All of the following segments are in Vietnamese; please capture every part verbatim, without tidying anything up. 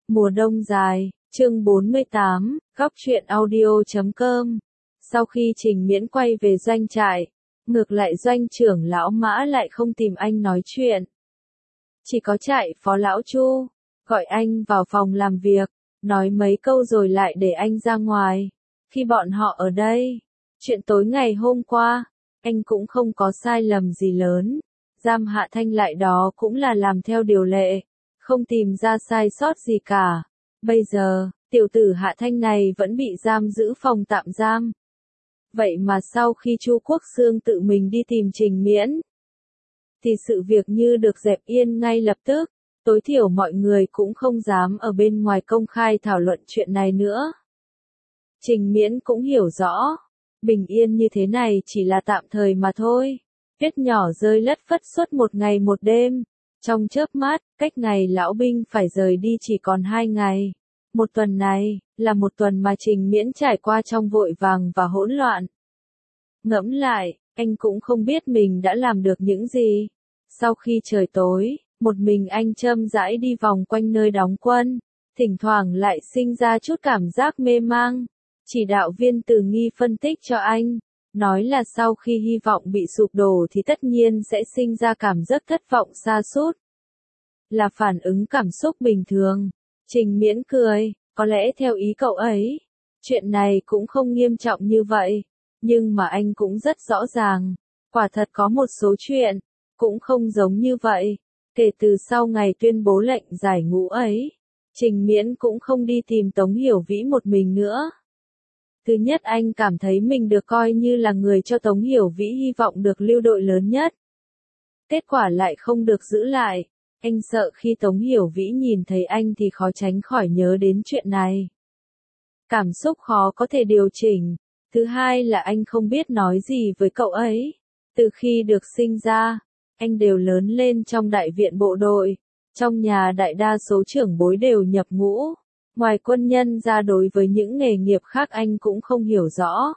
Mùa đông dài, chương bốn mươi tám, góc truyện audio chấm com. Sau khi Trình Miễn quay về doanh trại, ngược lại doanh trưởng lão Mã lại không tìm anh nói chuyện. Chỉ có trại phó lão Chu, gọi anh vào phòng làm việc, nói mấy câu rồi lại để anh ra ngoài. Khi bọn họ ở đây, chuyện tối ngày hôm qua, anh cũng không có sai lầm gì lớn. Giam Hạ Thanh lại đó cũng là làm theo điều lệ, không tìm ra sai sót gì cả. Bây giờ, tiểu tử Hạ Thanh này vẫn bị giam giữ phòng tạm giam. Vậy mà sau khi Chu Quốc Xương tự mình đi tìm Trình Miễn, thì sự việc như được dẹp yên ngay lập tức, tối thiểu mọi người cũng không dám ở bên ngoài công khai thảo luận chuyện này nữa. Trình Miễn cũng hiểu rõ, bình yên như thế này chỉ là tạm thời mà thôi. Tuyết nhỏ rơi lất phất suốt một ngày một đêm, trong chớp mắt, cách ngày lão binh phải rời đi chỉ còn hai ngày. Một tuần này, là một tuần mà Trình Miễn trải qua trong vội vàng và hỗn loạn. Ngẫm lại, anh cũng không biết mình đã làm được những gì. Sau khi trời tối, một mình anh chậm rãi đi vòng quanh nơi đóng quân, thỉnh thoảng lại sinh ra chút cảm giác mê mang. Chỉ đạo viên Từ Nghi phân tích cho anh, nói là sau khi hy vọng bị sụp đổ thì tất nhiên sẽ sinh ra cảm giác thất vọng sa sút. Là phản ứng cảm xúc bình thường. Trình Miễn cười, có lẽ theo ý cậu ấy, chuyện này cũng không nghiêm trọng như vậy, nhưng mà anh cũng rất rõ ràng, quả thật có một số chuyện, cũng không giống như vậy. Kể từ sau ngày tuyên bố lệnh giải ngũ ấy, Trình Miễn cũng không đi tìm Tống Hiểu Vĩ một mình nữa. Thứ nhất, anh cảm thấy mình được coi như là người cho Tống Hiểu Vĩ hy vọng được lưu đội lớn nhất. Kết quả lại không được giữ lại. Anh sợ khi Tống Hiểu Vĩ nhìn thấy anh thì khó tránh khỏi nhớ đến chuyện này. Cảm xúc khó có thể điều chỉnh. Thứ hai là anh không biết nói gì với cậu ấy. Từ khi được sinh ra, anh đều lớn lên trong đại viện bộ đội. Trong nhà đại đa số trưởng bối đều nhập ngũ. Ngoài quân nhân ra, đối với những nghề nghiệp khác anh cũng không hiểu rõ.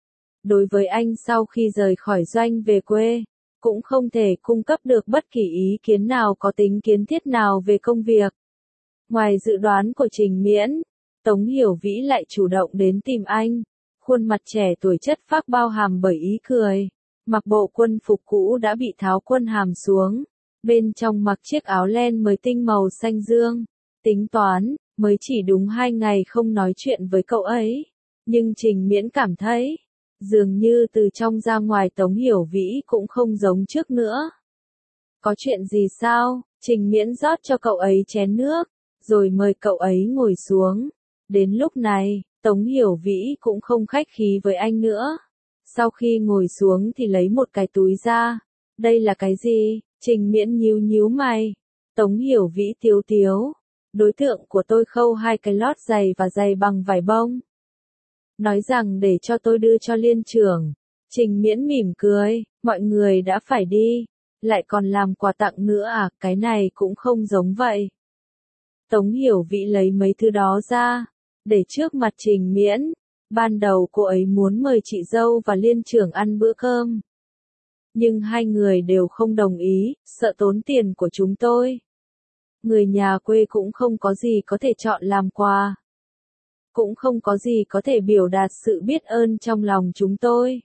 Đối với anh, sau khi rời khỏi doanh về quê, cũng không thể cung cấp được bất kỳ ý kiến nào có tính kiến thiết nào về công việc. Ngoài dự đoán của Trình Miễn, Tống Hiểu Vĩ lại chủ động đến tìm anh. Khuôn mặt trẻ tuổi chất phác bao hàm bởi ý cười. Mặc bộ quân phục cũ đã bị tháo quân hàm xuống. Bên trong mặc chiếc áo len mới tinh màu xanh dương. Tính toán, mới chỉ đúng hai ngày không nói chuyện với cậu ấy. Nhưng Trình Miễn cảm thấy, dường như từ trong ra ngoài Tống Hiểu Vĩ cũng không giống trước nữa. Có chuyện gì sao? Trình Miễn rót cho cậu ấy chén nước, rồi mời cậu ấy ngồi xuống. Đến lúc này, Tống Hiểu Vĩ cũng không khách khí với anh nữa. Sau khi ngồi xuống thì lấy một cái túi ra. Đây là cái gì? Trình Miễn nhíu nhíu mày. Tống Hiểu Vĩ tiếu tiếu. Đối tượng của tôi khâu hai cái lót giày và giày bằng vải bông. Nói rằng để cho tôi đưa cho liên trưởng. Trình Miễn mỉm cười, mọi người đã phải đi, lại còn làm quà tặng nữa à, cái này cũng không giống vậy. Tống Hiểu Vĩ lấy mấy thứ đó ra, để trước mặt Trình Miễn. Ban đầu cô ấy muốn mời chị dâu và liên trưởng ăn bữa cơm. Nhưng hai người đều không đồng ý, sợ tốn tiền của chúng tôi. Người nhà quê cũng không có gì có thể chọn làm quà. Cũng không có gì có thể biểu đạt sự biết ơn trong lòng chúng tôi.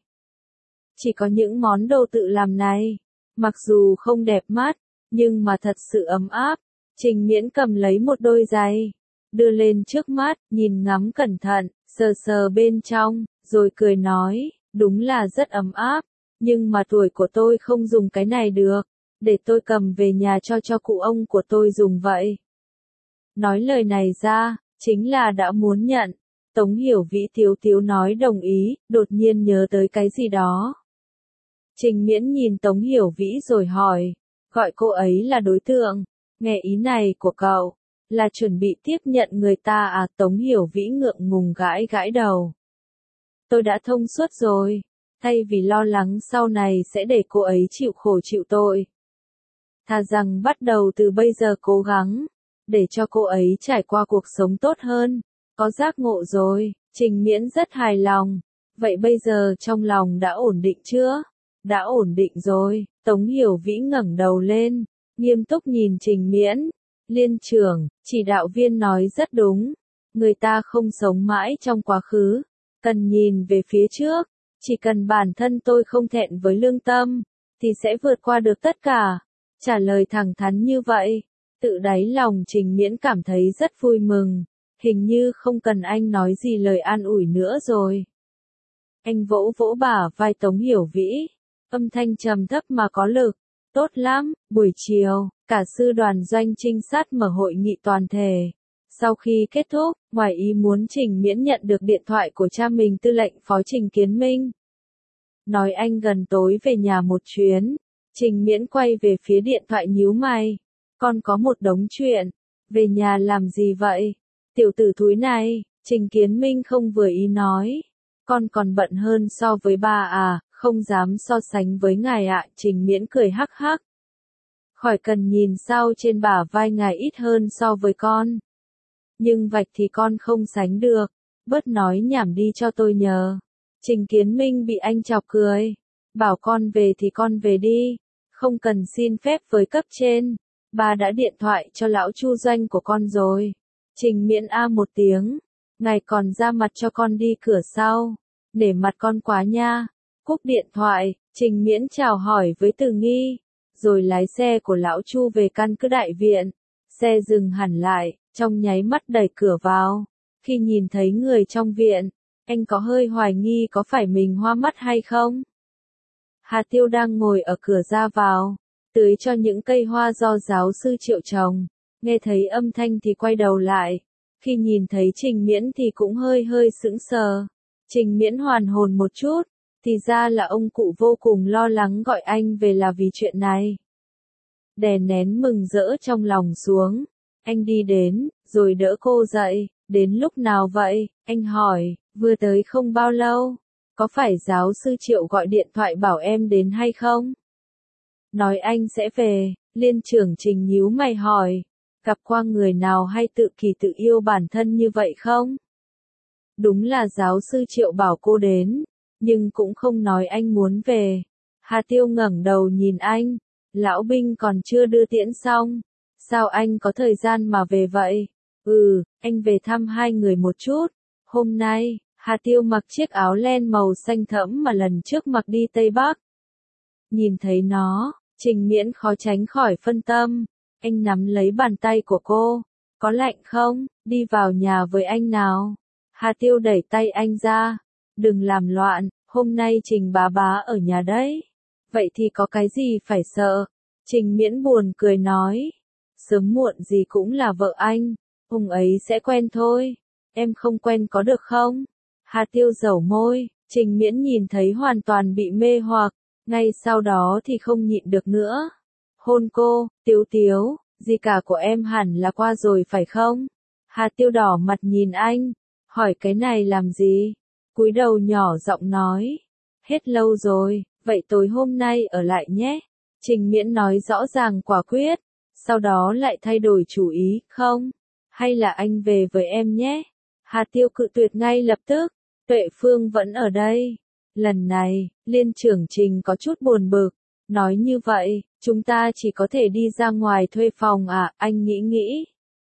Chỉ có những món đồ tự làm này. Mặc dù không đẹp mắt, nhưng mà thật sự ấm áp. Trình Miễn cầm lấy một đôi giày, đưa lên trước mắt, nhìn ngắm cẩn thận, sờ sờ bên trong, rồi cười nói, đúng là rất ấm áp. Nhưng mà tuổi của tôi không dùng cái này được. Để tôi cầm về nhà cho cho cụ ông của tôi dùng vậy. Nói lời này ra, chính là đã muốn nhận. Tống Hiểu Vĩ tiếu tiếu nói đồng ý, đột nhiên nhớ tới cái gì đó. Trình Miễn nhìn Tống Hiểu Vĩ rồi hỏi, gọi cô ấy là đối tượng. Nghe ý này của cậu, là chuẩn bị tiếp nhận người ta à? Tống Hiểu Vĩ ngượng ngùng gãi gãi đầu. Tôi đã thông suốt rồi, thay vì lo lắng sau này sẽ để cô ấy chịu khổ chịu tội. Thà rằng bắt đầu từ bây giờ cố gắng, để cho cô ấy trải qua cuộc sống tốt hơn. Có giác ngộ rồi, Trình Miễn rất hài lòng. Vậy bây giờ trong lòng đã ổn định chưa? Đã ổn định rồi. Tống Hiểu Vĩ ngẩng đầu lên, nghiêm túc nhìn Trình Miễn. Liên trưởng, chỉ đạo viên nói rất đúng. Người ta không sống mãi trong quá khứ, cần nhìn về phía trước. Chỉ cần bản thân tôi không thẹn với lương tâm, thì sẽ vượt qua được tất cả. Trả lời thẳng thắn như vậy, tự đáy lòng Trình Miễn cảm thấy rất vui mừng. Hình như không cần anh nói gì lời an ủi nữa rồi. Anh vỗ vỗ bả vai Tống Hiểu Vĩ, âm thanh trầm thấp mà có lực. Tốt lắm, buổi chiều, cả sư đoàn doanh trinh sát mở hội nghị toàn thể. Sau khi kết thúc, ngoài ý muốn Trình Miễn nhận được điện thoại của cha mình Tư lệnh Phó Trình Kiến Minh. Nói anh gần tối về nhà một chuyến. Trình Miễn quay về phía điện thoại nhíu mày. Con có một đống chuyện. Về nhà làm gì vậy? Tiểu tử thúi này, Trình Kiến Minh không vừa ý nói. Con còn bận hơn so với ba à, không dám so sánh với ngài ạ. Trình Miễn cười hắc hắc. Khỏi cần nhìn sao trên bả vai ngài ít hơn so với con. Nhưng vạch thì con không sánh được. Bớt nói nhảm đi cho tôi nhờ. Trình Kiến Minh bị anh chọc cười. Bảo con về thì con về đi. Không cần xin phép với cấp trên. Bà đã điện thoại cho lão Chu doanh của con rồi. Trình Miễn a một tiếng. Ngài còn ra mặt cho con đi cửa sau. Để mặt con quá nha. Cúp điện thoại, Trình Miễn chào hỏi với Từ Nghi. Rồi lái xe của lão Chu về căn cứ đại viện. Xe dừng hẳn lại, trong nháy mắt đẩy cửa vào. Khi nhìn thấy người trong viện, anh có hơi hoài nghi có phải mình hoa mắt hay không? Hà Tiêu đang ngồi ở cửa ra vào, tưới cho những cây hoa do giáo sư Triệu trồng. Nghe thấy âm thanh thì quay đầu lại. Khi nhìn thấy Trình Miễn thì cũng hơi hơi sững sờ. Trình Miễn hoàn hồn một chút, thì ra là ông cụ vô cùng lo lắng gọi anh về là vì chuyện này. Đè nén mừng rỡ trong lòng xuống, anh đi đến, rồi đỡ cô dậy. Đến lúc nào vậy? Anh hỏi, vừa tới không bao lâu. Có phải giáo sư Triệu gọi điện thoại bảo em đến hay không? Nói anh sẽ về. Liên trưởng Trình nhíu mày hỏi. Gặp qua người nào hay tự kỳ tự yêu bản thân như vậy không? Đúng là giáo sư Triệu bảo cô đến, nhưng cũng không nói anh muốn về. Hà Tiêu ngẩng đầu nhìn anh. Lão binh còn chưa đưa tiễn xong. Sao anh có thời gian mà về vậy? Ừ, anh về thăm hai người một chút. Hôm nay, Hà Tiêu mặc chiếc áo len màu xanh thẫm mà lần trước mặc đi Tây Bắc. Nhìn thấy nó, Trình Miễn khó tránh khỏi phân tâm. Anh nắm lấy bàn tay của cô. Có lạnh không? Đi vào nhà với anh nào. Hà Tiêu đẩy tay anh ra. Đừng làm loạn, hôm nay Trình bá bá ở nhà đấy. Vậy thì có cái gì phải sợ? Trình Miễn buồn cười nói. Sớm muộn gì cũng là vợ anh. Ông ấy sẽ quen thôi. Em không quen có được không? Hà Tiêu dẩu môi. Trình Miễn nhìn thấy hoàn toàn bị mê hoặc. Ngay sau đó thì không nhịn được nữa. Hôn cô, Tiếu Tiếu, gì cả của em hẳn là qua rồi phải không? Hà Tiêu đỏ mặt nhìn anh. Hỏi cái này làm gì? Cúi đầu nhỏ giọng nói. Hết lâu rồi, vậy tối hôm nay ở lại nhé. Trình Miễn nói rõ ràng quả quyết. Sau đó lại thay đổi chủ ý, không? Hay là anh về với em nhé? Hà Tiêu cự tuyệt ngay lập tức. Tuệ Phương vẫn ở đây. Lần này, Liên trưởng Trình có chút buồn bực. Nói như vậy, chúng ta chỉ có thể đi ra ngoài thuê phòng à, anh nghĩ nghĩ.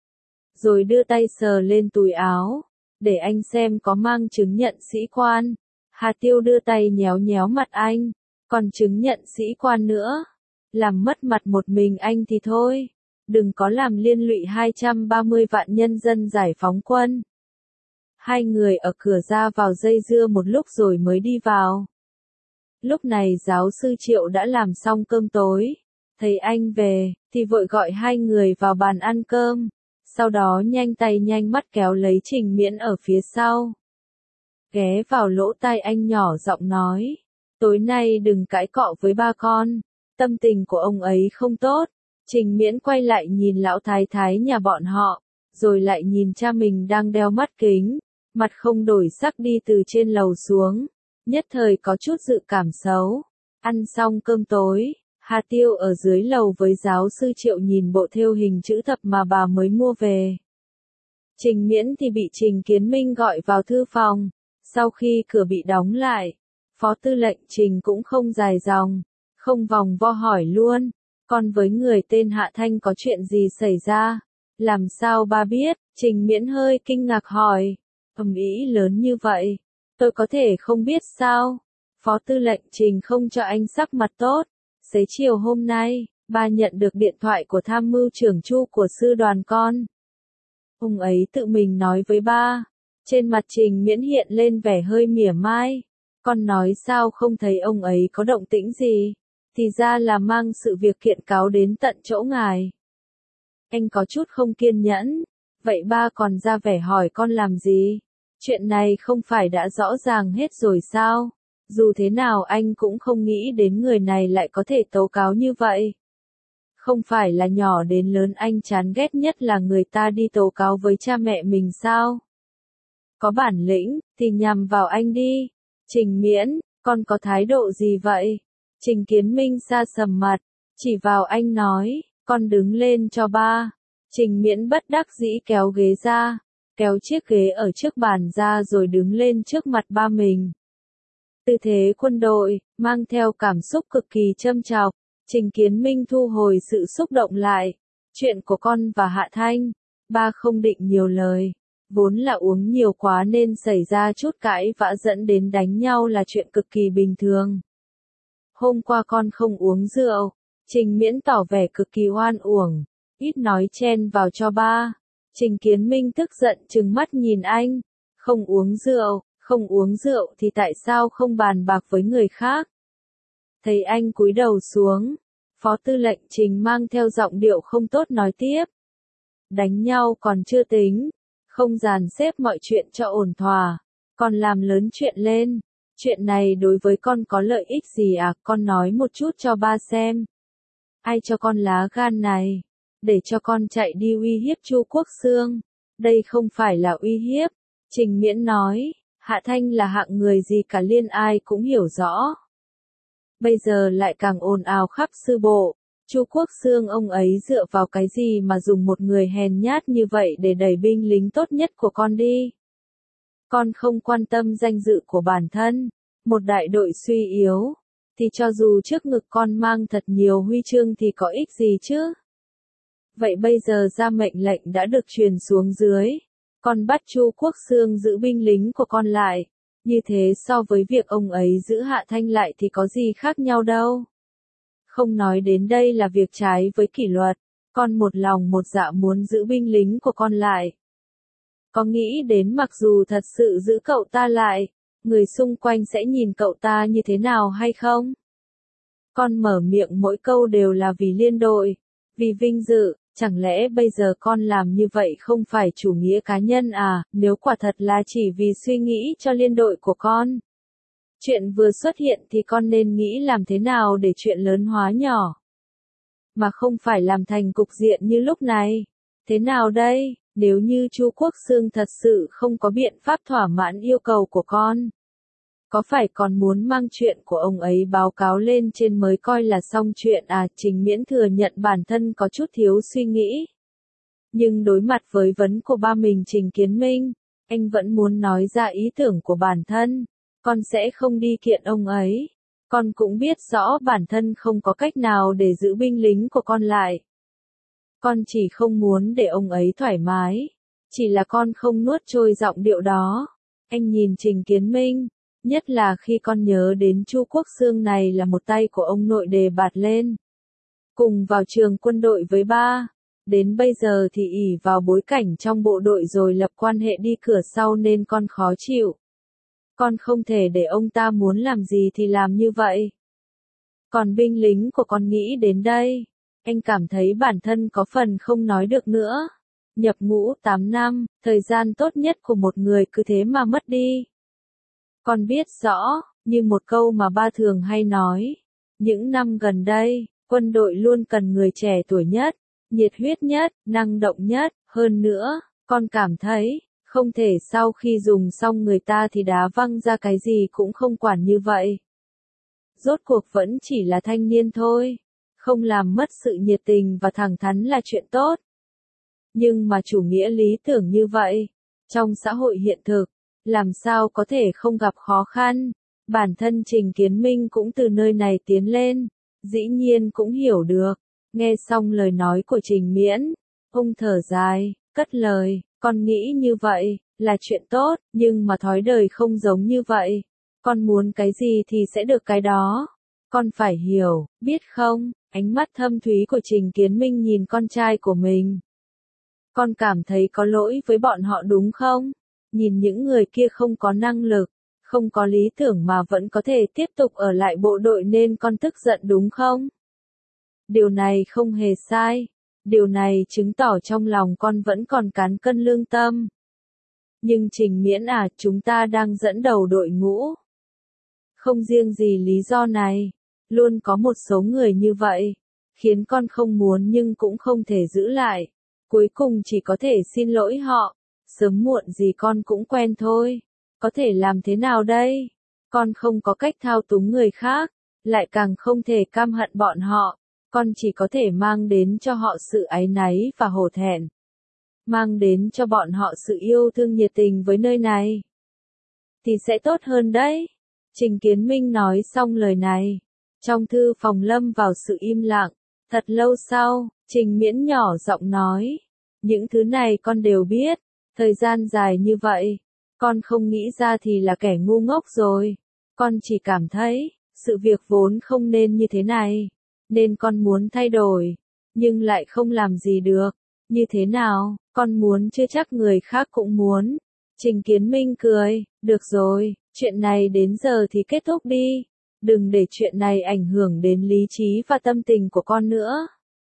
Rồi đưa tay sờ lên túi áo. Để anh xem có mang chứng nhận sĩ quan. Hà Tiêu đưa tay nhéo nhéo mặt anh. Còn chứng nhận sĩ quan nữa. Làm mất mặt một mình anh thì thôi. Đừng có làm liên lụy hai trăm ba mươi vạn nhân dân giải phóng quân. Hai người ở cửa ra vào dây dưa một lúc rồi mới đi vào. Lúc này giáo sư Triệu đã làm xong cơm tối. Thấy anh về, thì vội gọi hai người vào bàn ăn cơm. Sau đó nhanh tay nhanh mắt kéo lấy Trình Miễn ở phía sau. Ghé vào lỗ tai anh nhỏ giọng nói. Tối nay đừng cãi cọ với ba con. Tâm tình của ông ấy không tốt. Trình Miễn quay lại nhìn lão thái thái nhà bọn họ. Rồi lại nhìn cha mình đang đeo mắt kính. Mặt không đổi sắc đi từ trên lầu xuống. Nhất thời có chút dự cảm xấu. Ăn xong cơm tối, Hà Tiêu ở dưới lầu với giáo sư Triệu nhìn bộ thêu hình chữ thập mà bà mới mua về. Trình Miễn thì bị Trình Kiến Minh gọi vào thư phòng. Sau khi cửa bị đóng lại, Phó Tư lệnh Trình cũng không dài dòng, không vòng vo hỏi luôn. Còn với người tên Hạ Thanh có chuyện gì xảy ra? Làm sao ba biết? Trình Miễn hơi kinh ngạc hỏi. Ầm ĩ lớn như vậy, tôi có thể không biết sao? Phó tư lệnh Trình không cho anh sắc mặt tốt. Xế chiều hôm nay, ba nhận được điện thoại của tham mưu trưởng Chu của sư đoàn con. Ông ấy tự mình nói với ba. Trên mặt Trình Miễn hiện lên vẻ hơi mỉa mai. Con nói sao không thấy ông ấy có động tĩnh gì? Thì ra là mang sự việc kiện cáo đến tận chỗ ngài. Anh có chút không kiên nhẫn. Vậy ba còn ra vẻ hỏi con làm gì? Chuyện này không phải đã rõ ràng hết rồi sao? Dù thế nào anh cũng không nghĩ đến người này lại có thể tố cáo như vậy. Không phải là nhỏ đến lớn anh chán ghét nhất là người ta đi tố cáo với cha mẹ mình sao? Có bản lĩnh, thì nhằm vào anh đi. Trình Miễn, con có thái độ gì vậy? Trình Kiến Minh sa sầm mặt, chỉ vào anh nói, con đứng lên cho ba. Trình Miễn bất đắc dĩ kéo ghế ra, kéo chiếc ghế ở trước bàn ra rồi đứng lên trước mặt ba mình. Tư thế quân đội, mang theo cảm xúc cực kỳ châm chọc. Trình Kiến Minh thu hồi sự xúc động lại. Chuyện của con và Hạ Thanh, ba không định nhiều lời. Vốn là uống nhiều quá nên xảy ra chút cãi vã dẫn đến đánh nhau là chuyện cực kỳ bình thường. Hôm qua con không uống rượu. Trình Miễn tỏ vẻ cực kỳ oan uổng, ít nói chen vào cho ba. Trình Kiến Minh tức giận trừng mắt nhìn anh. Không uống rượu, không uống rượu thì tại sao không bàn bạc với người khác? Thấy anh cúi đầu xuống, Phó tư lệnh Trình mang theo giọng điệu không tốt nói tiếp. Đánh nhau còn chưa tính, không dàn xếp mọi chuyện cho ổn thỏa, còn làm lớn chuyện lên. Chuyện này đối với con có lợi ích gì à? Con nói một chút cho ba xem. Ai cho con lá gan này? Để cho con chạy đi uy hiếp Chu Quốc Xương. Đây không phải là uy hiếp. Trình Miễn nói, Hạ Thanh là hạng người gì cả liên ai cũng hiểu rõ. Bây giờ lại càng ồn ào khắp sư bộ. Chu Quốc Xương ông ấy dựa vào cái gì mà dùng một người hèn nhát như vậy để đẩy binh lính tốt nhất của con đi? Con không quan tâm danh dự của bản thân. Một đại đội suy yếu, thì cho dù trước ngực con mang thật nhiều huy chương thì có ích gì chứ? Vậy bây giờ ra mệnh lệnh đã được truyền xuống dưới. Con bắt Chu Quốc Xương giữ binh lính của con lại. Như thế so với việc ông ấy giữ Hạ Thanh lại thì có gì khác nhau đâu. Không nói đến đây là việc trái với kỷ luật. Con một lòng một dạ muốn giữ binh lính của con lại. Có nghĩ đến mặc dù thật sự giữ cậu ta lại, người xung quanh sẽ nhìn cậu ta như thế nào hay không? Con mở miệng mỗi câu đều là vì liên đội, vì vinh dự, chẳng lẽ bây giờ con làm như vậy không phải chủ nghĩa cá nhân à? Nếu quả thật là chỉ vì suy nghĩ cho liên đội của con. Chuyện vừa xuất hiện thì con nên nghĩ làm thế nào để chuyện lớn hóa nhỏ, mà không phải làm thành cục diện như lúc này. Thế nào đây? Nếu như Chu Quốc Xương thật sự không có biện pháp thỏa mãn yêu cầu của con, có phải còn muốn mang chuyện của ông ấy báo cáo lên trên mới coi là xong chuyện à? Trình Miễn thừa nhận bản thân có chút thiếu suy nghĩ. Nhưng đối mặt với vấn của ba mình Trình Kiến Minh, anh vẫn muốn nói ra ý tưởng của bản thân. Con sẽ không đi kiện ông ấy. Con cũng biết rõ bản thân không có cách nào để giữ binh lính của con lại. Con chỉ không muốn để ông ấy thoải mái. Chỉ là con không nuốt trôi giọng điệu đó. Anh nhìn Trình Kiến Minh, nhất là khi con nhớ đến Chu Quốc Xương này là một tay của ông nội đề bạt lên. Cùng vào trường quân đội với ba. Đến bây giờ thì ỷ vào bối cảnh trong bộ đội rồi lập quan hệ đi cửa sau nên con khó chịu. Con không thể để ông ta muốn làm gì thì làm như vậy. Còn binh lính của con nghĩ đến đây. Anh cảm thấy bản thân có phần không nói được nữa. Nhập ngũ tám năm, thời gian tốt nhất của một người cứ thế mà mất đi. Con biết rõ, như một câu mà ba thường hay nói. Những năm gần đây, quân đội luôn cần người trẻ tuổi nhất, nhiệt huyết nhất, năng động nhất. Hơn nữa, con cảm thấy, không thể sau khi dùng xong người ta thì đá văng ra cái gì cũng không quản như vậy. Rốt cuộc vẫn chỉ là thanh niên thôi. Không làm mất sự nhiệt tình và thẳng thắn là chuyện tốt. Nhưng mà chủ nghĩa lý tưởng như vậy, trong xã hội hiện thực, làm sao có thể không gặp khó khăn. Bản thân Trình Kiến Minh cũng từ nơi này tiến lên, dĩ nhiên cũng hiểu được. Nghe xong lời nói của Trình Miễn, Ông thở dài, cất lời, con nghĩ như vậy, là chuyện tốt, nhưng mà thói đời không giống như vậy. Con muốn cái gì thì sẽ được cái đó. Con phải hiểu, biết không? Ánh mắt thâm thúy của Trình Kiến Minh nhìn con trai của mình. Con cảm thấy có lỗi với bọn họ đúng không? Nhìn những người kia không có năng lực, không có lý tưởng mà vẫn có thể tiếp tục ở lại bộ đội nên con tức giận đúng không? Điều này không hề sai. Điều này chứng tỏ trong lòng con vẫn còn cán cân lương tâm. Nhưng Trình Miễn à, chúng ta đang dẫn đầu đội ngũ. Không riêng gì lý do này, luôn có một số người như vậy, khiến con không muốn nhưng cũng không thể giữ lại. Cuối cùng chỉ có thể xin lỗi họ, sớm muộn gì con cũng quen thôi. Có thể làm thế nào đây? Con không có cách thao túng người khác, lại càng không thể căm hận bọn họ. Con chỉ có thể mang đến cho họ sự áy náy và hổ thẹn. Mang đến cho bọn họ sự yêu thương nhiệt tình với nơi này. Thì sẽ tốt hơn đấy. Trình Kiến Minh nói xong lời này. Trong thư phòng lâm vào sự im lặng. Thật lâu sau, Trình Miễn nhỏ giọng nói. Những thứ này con đều biết. Thời gian dài như vậy, con không nghĩ ra thì là kẻ ngu ngốc rồi. Con chỉ cảm thấy, sự việc vốn không nên như thế này. Nên con muốn thay đổi, nhưng lại không làm gì được. Như thế nào, con muốn chưa chắc người khác cũng muốn. Trình Kiến Minh cười, được rồi, chuyện này đến giờ thì kết thúc đi. Đừng để chuyện này ảnh hưởng đến lý trí và tâm tình của con nữa.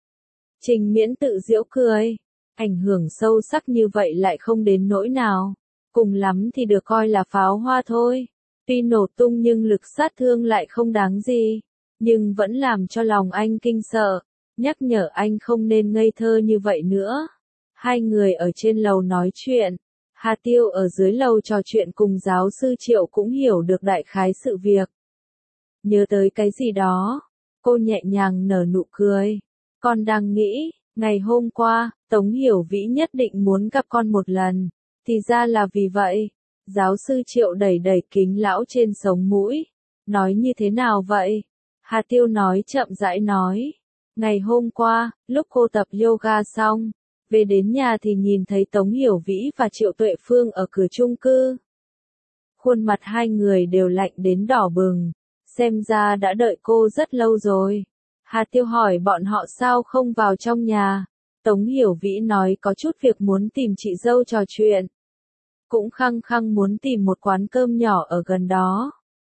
Trình Miễn tự giễu cười, ảnh hưởng sâu sắc như vậy lại không đến nỗi nào. Cùng lắm thì được coi là pháo hoa thôi. Tuy nổ tung nhưng lực sát thương lại không đáng gì. Nhưng vẫn làm cho lòng anh kinh sợ, nhắc nhở anh không nên ngây thơ như vậy nữa. Hai người ở trên lầu nói chuyện, Hà Tiêu ở dưới lầu trò chuyện cùng giáo sư Triệu cũng hiểu được đại khái sự việc. Nhớ tới cái gì đó, cô nhẹ nhàng nở nụ cười. Con đang nghĩ, ngày hôm qua, Tống Hiểu Vĩ nhất định muốn gặp con một lần, thì ra là vì vậy. Giáo sư Triệu đẩy đẩy kính lão trên sống mũi, nói như thế nào vậy? Hà Tiêu nói chậm rãi nói. Ngày hôm qua, lúc cô tập yoga xong, về đến nhà thì nhìn thấy Tống Hiểu Vĩ và Triệu Tuệ Phương ở cửa chung cư. Khuôn mặt hai người đều lạnh đến đỏ bừng, xem ra đã đợi cô rất lâu rồi. Hà Tiêu hỏi bọn họ sao không vào trong nhà. Tống Hiểu Vĩ nói có chút việc muốn tìm chị dâu trò chuyện. Cũng khăng khăng muốn tìm một quán cơm nhỏ ở gần đó.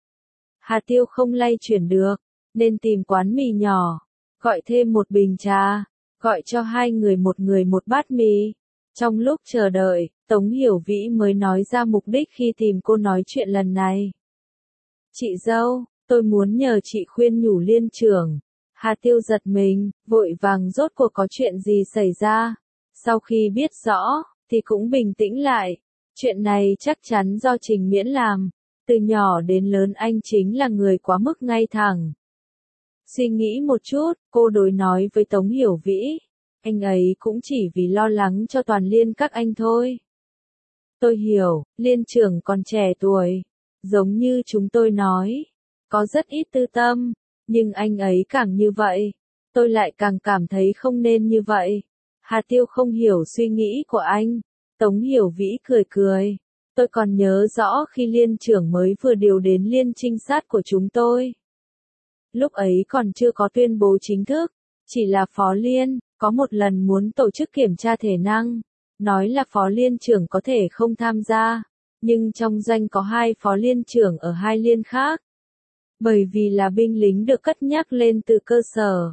Hà Tiêu không lay chuyển được, nên tìm quán mì nhỏ, gọi thêm một bình trà, gọi cho hai người một người một bát mì. Trong lúc chờ đợi, Tống Hiểu Vĩ mới nói ra mục đích khi tìm cô nói chuyện lần này. Chị dâu, tôi muốn nhờ chị khuyên nhủ Liên trưởng. Hà Tiêu giật mình, vội vàng rốt cuộc có chuyện gì xảy ra. Sau khi biết rõ, thì cũng bình tĩnh lại. Chuyện này chắc chắn do Trình Miễn làm. Từ nhỏ đến lớn anh chính là người quá mức ngay thẳng. Suy nghĩ một chút, cô đối nói với Tống Hiểu Vĩ. Anh ấy cũng chỉ vì lo lắng cho toàn Liên các anh thôi. Tôi hiểu, Liên trưởng còn trẻ tuổi. Giống như chúng tôi nói. Có rất ít tư tâm. Nhưng anh ấy càng như vậy. Tôi lại càng cảm thấy không nên như vậy. Hà Tiêu không hiểu suy nghĩ của anh. Tống Hiểu Vĩ cười cười. Tôi còn nhớ rõ khi Liên trưởng mới vừa điều đến liên trinh sát của chúng tôi. Lúc ấy còn chưa có tuyên bố chính thức, chỉ là Phó Liên, có một lần muốn tổ chức kiểm tra thể năng. Nói là Phó Liên trưởng có thể không tham gia, nhưng trong danh có hai Phó Liên trưởng ở hai liên khác. Bởi vì là binh lính được cất nhắc lên từ cơ sở,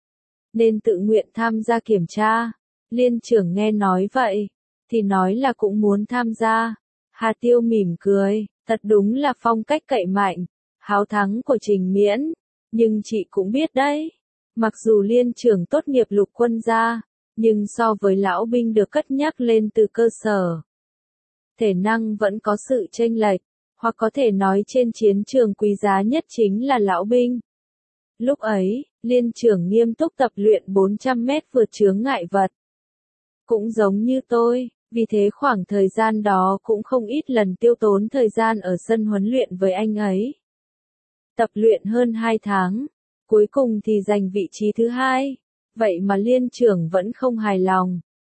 nên tự nguyện tham gia kiểm tra. Liên trưởng nghe nói vậy, thì nói là cũng muốn tham gia. Hà Tiêu mỉm cười, thật đúng là phong cách cậy mạnh, háo thắng của Trình Miễn. Nhưng chị cũng biết đấy, mặc dù Liên trưởng tốt nghiệp lục quân gia, nhưng so với lão binh được cất nhắc lên từ cơ sở, thể năng vẫn có sự chênh lệch, hoặc có thể nói trên chiến trường quý giá nhất chính là lão binh. Lúc ấy, Liên trưởng nghiêm túc tập luyện bốn trăm mét vượt chướng ngại vật. Cũng giống như tôi, vì thế khoảng thời gian đó cũng không ít lần tiêu tốn thời gian ở sân huấn luyện với anh ấy. Tập luyện hơn hai tháng, cuối cùng thì giành vị trí thứ hai. Vậy mà Liên trưởng vẫn không hài lòng.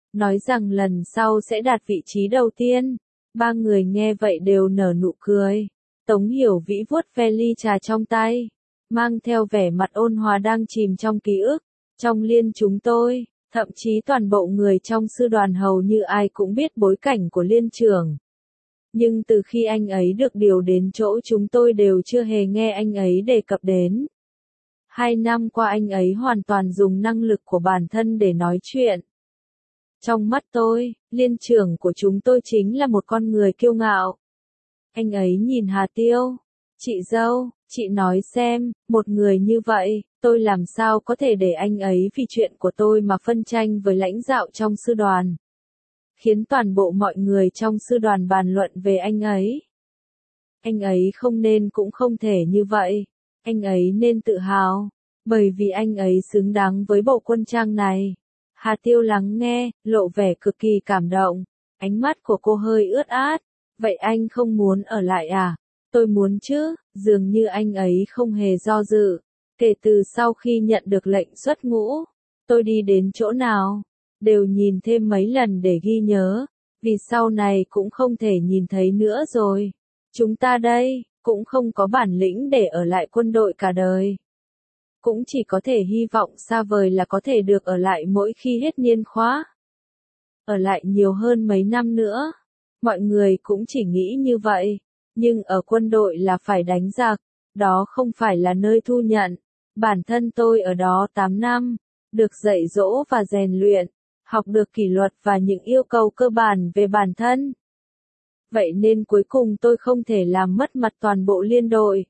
nói rằng lần sau sẽ đạt vị trí đầu tiên. Ba người nghe vậy đều nở nụ cười. Tống Hiểu Vĩ vuốt ve ly trà trong tay, mang theo vẻ mặt ôn hòa đang chìm trong ký ức. Trong Liên chúng tôi, thậm chí toàn bộ người trong sư đoàn hầu như ai cũng biết bối cảnh của Liên trưởng. Nhưng từ khi anh ấy được điều đến chỗ chúng tôi đều chưa hề nghe anh ấy đề cập đến. Hai năm qua anh ấy hoàn toàn dùng năng lực của bản thân để nói chuyện. Trong mắt tôi, Liên trưởng của chúng tôi chính là một con người kiêu ngạo. Anh ấy nhìn Hà Tiêu. Chị dâu, chị nói xem, một người như vậy, tôi làm sao có thể để anh ấy vì chuyện của tôi mà phân tranh với lãnh đạo trong sư đoàn. Khiến toàn bộ mọi người trong sư đoàn bàn luận về anh ấy. Anh ấy không nên cũng không thể như vậy. Anh ấy nên tự hào, bởi vì anh ấy xứng đáng với bộ quân trang này. Hà Tiêu lắng nghe, lộ vẻ cực kỳ cảm động. Ánh mắt của cô hơi ướt át. Vậy anh không muốn ở lại à? Tôi muốn chứ, dường như anh ấy không hề do dự. Kể từ sau khi nhận được lệnh xuất ngũ, tôi đi đến chỗ nào, đều nhìn thêm mấy lần để ghi nhớ, vì sau này cũng không thể nhìn thấy nữa rồi. Chúng ta đây, cũng không có bản lĩnh để ở lại quân đội cả đời. Cũng chỉ có thể hy vọng xa vời là có thể được ở lại mỗi khi hết niên khóa. Ở lại nhiều hơn mấy năm nữa. Mọi người cũng chỉ nghĩ như vậy. Nhưng ở quân đội là phải đánh giặc. Đó không phải là nơi thu nhận. Bản thân tôi ở đó tám năm. Được dạy dỗ và rèn luyện. Học được kỷ luật và những yêu cầu cơ bản về bản thân. Vậy nên cuối cùng tôi không thể làm mất mặt toàn bộ liên đội.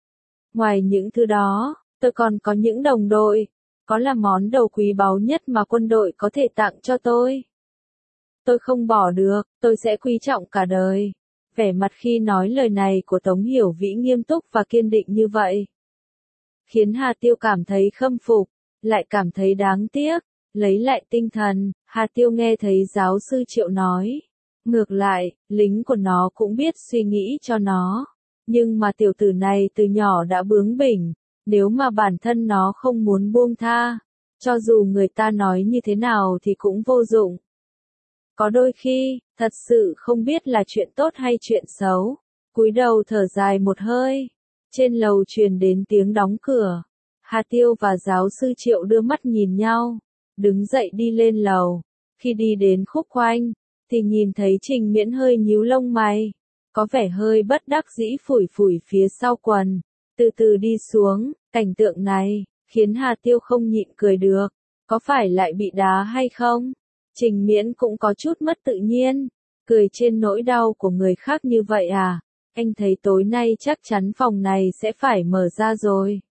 Ngoài những thứ đó, tôi còn có những đồng đội. Có là món đồ quý báu nhất mà quân đội có thể tặng cho tôi. Tôi không bỏ được, tôi sẽ quý trọng cả đời. Vẻ mặt khi nói lời này của Tống Hiểu Vĩ nghiêm túc và kiên định như vậy. Khiến Hà Tiêu cảm thấy khâm phục, lại cảm thấy đáng tiếc. Lấy lại tinh thần, Hà Tiêu nghe thấy giáo sư Triệu nói. Ngược lại, lính của nó cũng biết suy nghĩ cho nó. Nhưng mà tiểu tử này từ nhỏ đã bướng bỉnh. Nếu mà bản thân nó không muốn buông tha, cho dù người ta nói như thế nào thì cũng vô dụng. Có đôi khi, thật sự không biết là chuyện tốt hay chuyện xấu. Cúi đầu thở dài một hơi. Trên lầu truyền đến tiếng đóng cửa. Hà Tiêu và giáo sư Triệu đưa mắt nhìn nhau. Đứng dậy đi lên lầu. Khi đi đến khúc quanh, thì nhìn thấy Trình Miễn hơi nhíu lông mày. Có vẻ hơi bất đắc dĩ phủi phủi phía sau quần. Từ từ đi xuống, cảnh tượng này, khiến Hà Tiêu không nhịn cười được. Có phải lại bị đá hay không? Trình Miễn cũng có chút mất tự nhiên. Cười trên nỗi đau của người khác như vậy à? Anh thấy tối nay chắc chắn phòng này sẽ phải mở ra rồi.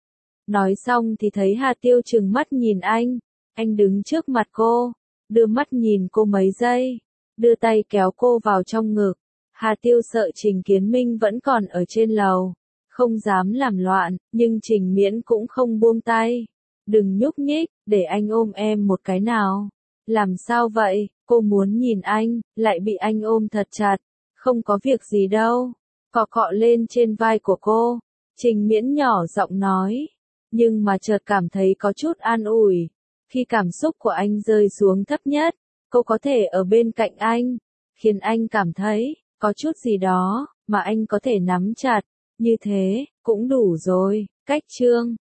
Nói xong thì thấy Hà Tiêu trừng mắt nhìn anh. Anh đứng trước mặt cô, đưa mắt nhìn cô mấy giây, đưa tay kéo cô vào trong ngực. Hà Tiêu sợ Trình Kiến Minh vẫn còn ở trên lầu, không dám làm loạn, nhưng Trình Miễn cũng không buông tay. Đừng nhúc nhích, để anh ôm em một cái nào. Làm sao vậy? Cô muốn nhìn anh, lại bị anh ôm thật chặt. Không có việc gì đâu. Cọ cọ lên trên vai của cô. Trình Miễn nhỏ giọng nói. Nhưng mà chợt cảm thấy có chút an ủi. Khi cảm xúc của anh rơi xuống thấp nhất, cô có thể ở bên cạnh anh. Khiến anh cảm thấy, có chút gì đó, mà anh có thể nắm chặt. Như thế, cũng đủ rồi. Cách chương